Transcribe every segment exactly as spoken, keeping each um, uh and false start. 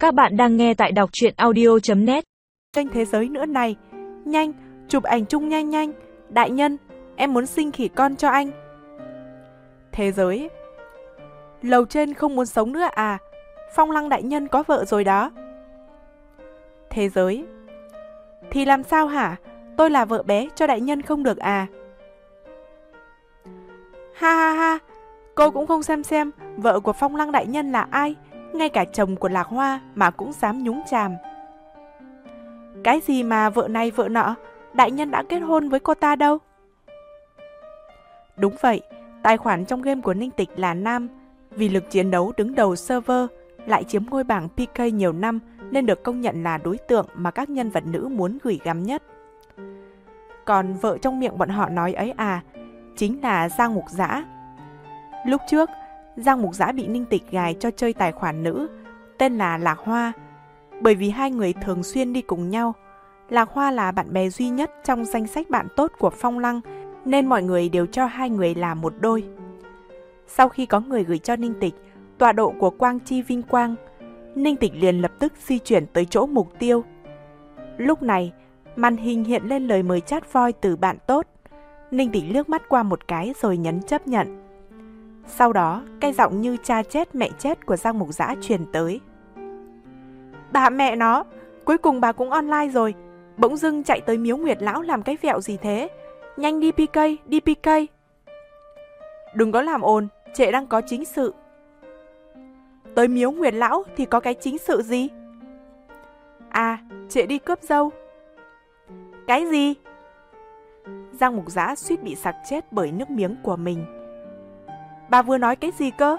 Các bạn đang nghe tại đọc truyện audio chấm net. Kênh thế giới nữa này. Nhanh, chụp ảnh chung nhanh nhanh. Đại nhân, em muốn sinh khỉ con cho anh. Thế giới. Lầu trên không muốn sống nữa à? Phong Lăng đại nhân có vợ rồi đó. Thế giới. Thì làm sao hả? Tôi là vợ bé cho đại nhân không được à? Ha ha ha, cô cũng không xem xem vợ của Phong Lăng đại nhân là ai. Ngay cả chồng của Lạc Hoa mà cũng dám nhúng chàm. Cái gì mà vợ này vợ nọ, đại nhân đã kết hôn với cô ta đâu. Đúng vậy, tài khoản trong game của Ninh Tịch là nam. Vì lực chiến đấu đứng đầu server, lại chiếm ngôi bảng pê ca nhiều năm nên được công nhận là đối tượng mà các nhân vật nữ muốn gửi gắm nhất. Còn vợ trong miệng bọn họ nói ấy à, chính là Giang Mục Dã. Lúc trước, Giang Mục Dã bị Ninh Tịch gài cho chơi tài khoản nữ, tên là Lạc Hoa. Bởi vì hai người thường xuyên đi cùng nhau, Lạc Hoa là bạn bè duy nhất trong danh sách bạn tốt của Phong Lăng, nên mọi người đều cho hai người là một đôi. Sau khi có người gửi cho Ninh Tịch tọa độ của Quang Chi Vinh Quang, Ninh Tịch liền lập tức di chuyển tới chỗ mục tiêu. Lúc này, màn hình hiện lên lời mời chat voi từ bạn tốt. Ninh Tịch liếc mắt qua một cái rồi nhấn chấp nhận. Sau đó, cái giọng như cha chết mẹ chết của Giang Mục Dã truyền tới. Bà mẹ nó, cuối cùng bà cũng online rồi. Bỗng dưng chạy tới Miếu Nguyệt Lão làm cái vẹo gì thế? Nhanh đi pê ca, đi pê ca. Đừng có làm ồn, trệ đang có chính sự. Tới Miếu Nguyệt Lão thì có cái chính sự gì? À, trệ đi cướp dâu. Cái gì? Giang Mục Dã suýt bị sặc chết bởi nước miếng của mình. Bà vừa nói cái gì cơ?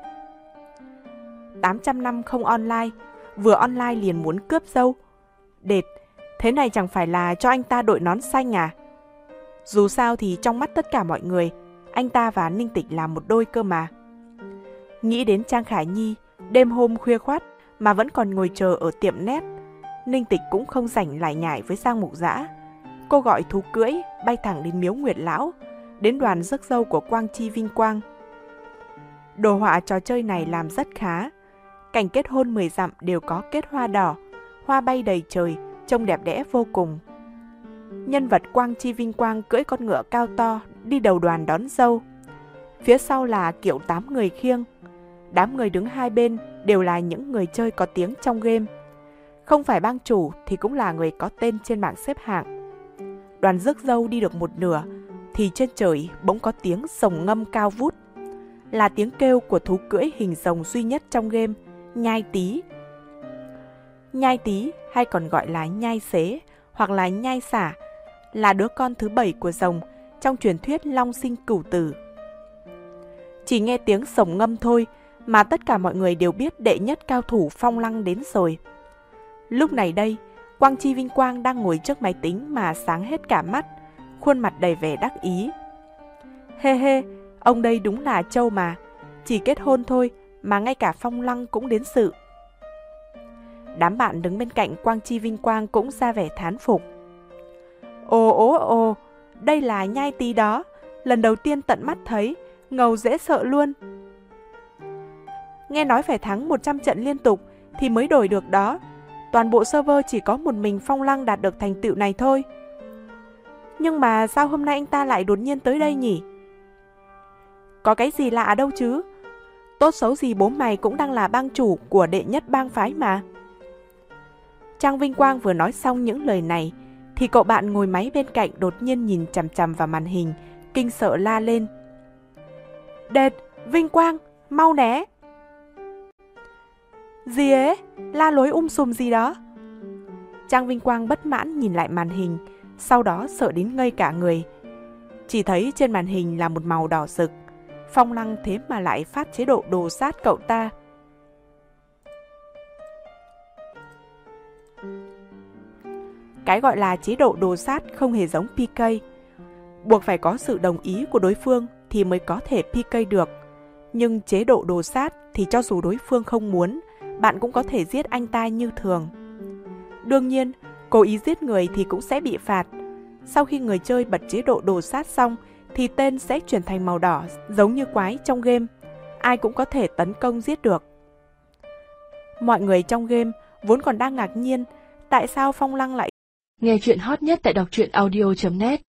tám trăm năm không online, vừa online liền muốn cướp dâu. Đệt, thế này chẳng phải là cho anh ta đội nón xanh à? Dù sao thì trong mắt tất cả mọi người, anh ta và Ninh Tịch là một đôi cơ mà. Nghĩ đến Trang Khải Nhi, đêm hôm khuya khoắt mà vẫn còn ngồi chờ ở tiệm net, Ninh Tịch cũng không rảnh lải nhải với Giang Mục Dã. Cô gọi thú cưỡi, bay thẳng đến Miếu Nguyệt Lão, đến đoàn rước dâu của Quang Chi Vinh Quang. Đồ họa trò chơi này làm rất khá. Cảnh kết hôn mười dặm đều có kết hoa đỏ, hoa bay đầy trời, trông đẹp đẽ vô cùng. Nhân vật Quang Chi Vinh Quang cưỡi con ngựa cao to đi đầu đoàn đón dâu. Phía sau là kiệu tám người khiêng. Đám người đứng hai bên đều là những người chơi có tiếng trong game. Không phải bang chủ thì cũng là người có tên trên bảng xếp hạng. Đoàn rước dâu đi được một nửa thì trên trời bỗng có tiếng rồng ngâm cao vút. Là tiếng kêu của thú cưỡi hình rồng duy nhất trong game, Nhai Tý. Nhai Tý hay còn gọi là Nhai Xế hoặc là Nhai Xả là đứa con thứ bảy của rồng trong truyền thuyết Long Sinh Cửu Tử. Chỉ nghe tiếng rồng ngâm thôi mà tất cả mọi người đều biết đệ nhất cao thủ Phong Lăng đến rồi. Lúc này đây, Quang Chi Vinh Quang đang ngồi trước máy tính mà sáng hết cả mắt, khuôn mặt đầy vẻ đắc ý. Hê hê, ông đây đúng là trâu mà, chỉ kết hôn thôi mà ngay cả Phong Lăng cũng đến sự. Đám bạn đứng bên cạnh Quang Chi Vinh Quang cũng ra vẻ thán phục. Ồ ồ ồ, đây là Nhai Tý đó, lần đầu tiên tận mắt thấy, ngầu dễ sợ luôn. Nghe nói phải thắng một trăm trận liên tục thì mới đổi được đó. Toàn bộ server chỉ có một mình Phong Lăng đạt được thành tựu này thôi. Nhưng mà sao hôm nay anh ta lại đột nhiên tới đây nhỉ? Có cái gì lạ đâu chứ. Tốt xấu gì bố mày cũng đang là bang chủ của đệ nhất bang phái mà. Trang Vinh Quang vừa nói xong những lời này thì cậu bạn ngồi máy bên cạnh đột nhiên nhìn chằm chằm vào màn hình, kinh sợ la lên. Đệt, Vinh Quang, mau né. Gì ấy, la lối um sùm gì đó. Trang Vinh Quang bất mãn nhìn lại màn hình, sau đó sợ đến ngây cả người. Chỉ thấy trên màn hình là một màu đỏ rực. Phong Lăng thế mà lại phát chế độ đồ sát cậu ta. Cái gọi là chế độ đồ sát không hề giống pê ca. Buộc phải có sự đồng ý của đối phương thì mới có thể pê ca được. Nhưng chế độ đồ sát thì cho dù đối phương không muốn, bạn cũng có thể giết anh ta như thường. Đương nhiên, cố ý giết người thì cũng sẽ bị phạt. Sau khi người chơi bật chế độ đồ sát xong thì tên sẽ chuyển thành màu đỏ giống như quái trong game. Ai cũng có thể tấn công giết được. Mọi người trong game vốn còn đang ngạc nhiên tại sao Phong Lăng lại Nghe chuyện hot nhất tại đọc truyện audio chấm net.